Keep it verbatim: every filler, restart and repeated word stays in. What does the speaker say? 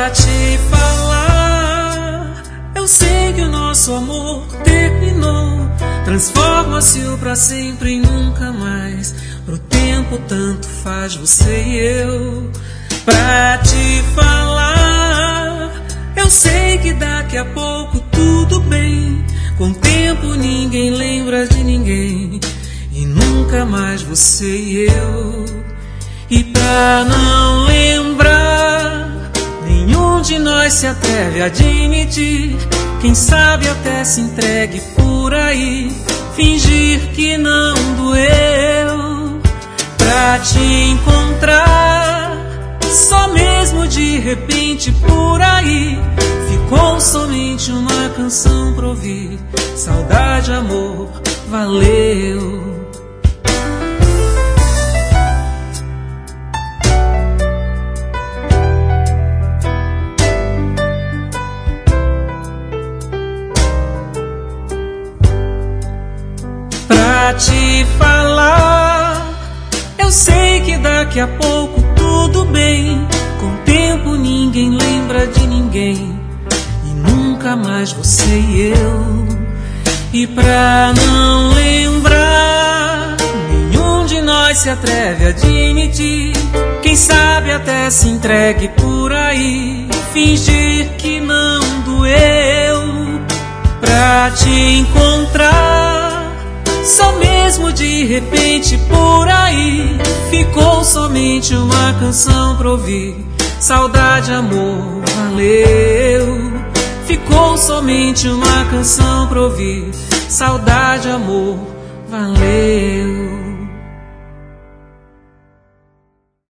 Pra te falar, eu sei que o nosso amor terminou. Transforma-se o pra sempre em nunca mais. Pro tempo tanto faz você e eu. Pra te falar, eu sei que daqui a pouco tudo bem. Com o tempo ninguém lembra de ninguém, e nunca mais você e eu. E pra não lembrar, nenhum de nós se atreve a admitir. Quem sabe até se entregue por aí, fingir que não doeu. Pra te encontrar, só mesmo de repente por aí, ficou somente uma canção pra ouvir. Saudade, amor, valeu. Pra te falar, eu sei que daqui a pouco tudo bem. Com o tempo ninguém lembra de ninguém, e nunca mais você e eu. E pra não lembrar, nenhum de nós se atreve a admitir. Quem sabe até se entregue por aí, fingir que não doeu. Pra te encontrar, só mesmo de repente por aí, ficou somente uma canção pra ouvir. Saudade, amor, valeu. Ficou somente uma canção pra ouvir. Saudade, amor, valeu.